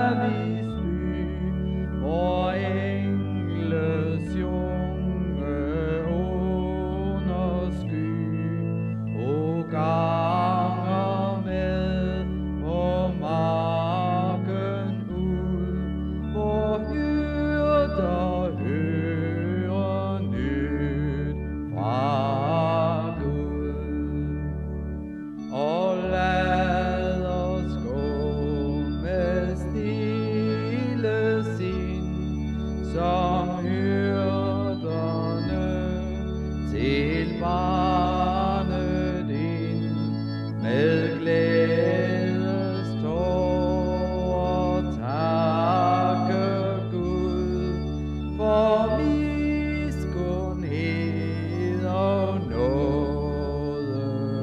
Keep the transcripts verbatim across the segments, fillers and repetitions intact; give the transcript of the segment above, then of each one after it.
Davids by, hvor engle synge under sky, og ganger med på marken ud, hvor hyrder hører nyt fra Gud. Og lad os gå med stille sind, som hyrderne til barnet ind, med glædes tårer takke Gud for miskunnhed og nåde.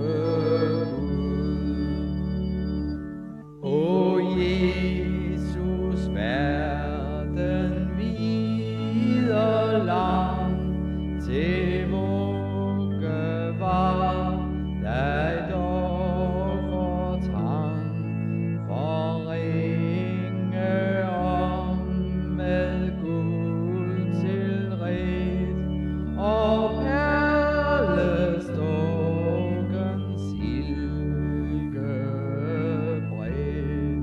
O Jesus, verden vid og lang, til vugge var dig dog for trang, for ringe om med guld tilredt, og perlestukken silkebredt.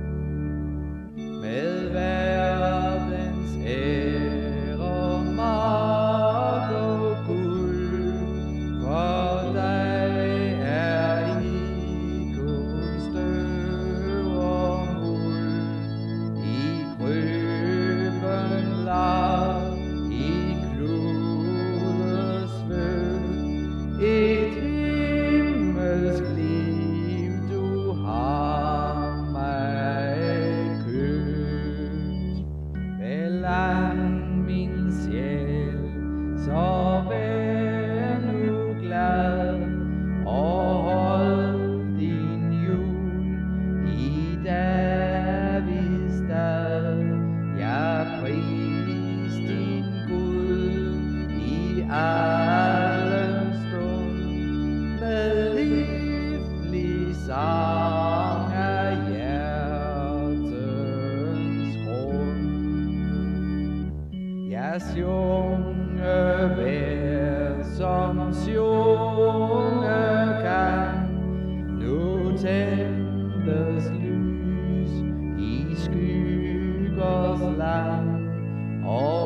Med verdens ære, magt og guld, for dig er i kun støv og muld, i krybben lag, i kludes svøb, et himmelsk liv du har mig købt. Belang min sjæl, så vær nu glad, og hold din jul i Davids stad. Jeg pris din Gud i allen stund, med livlig sang af hjertens grund. Jeg sjunge vær, som sjunge kan, nu tændes lys i skyggers land, og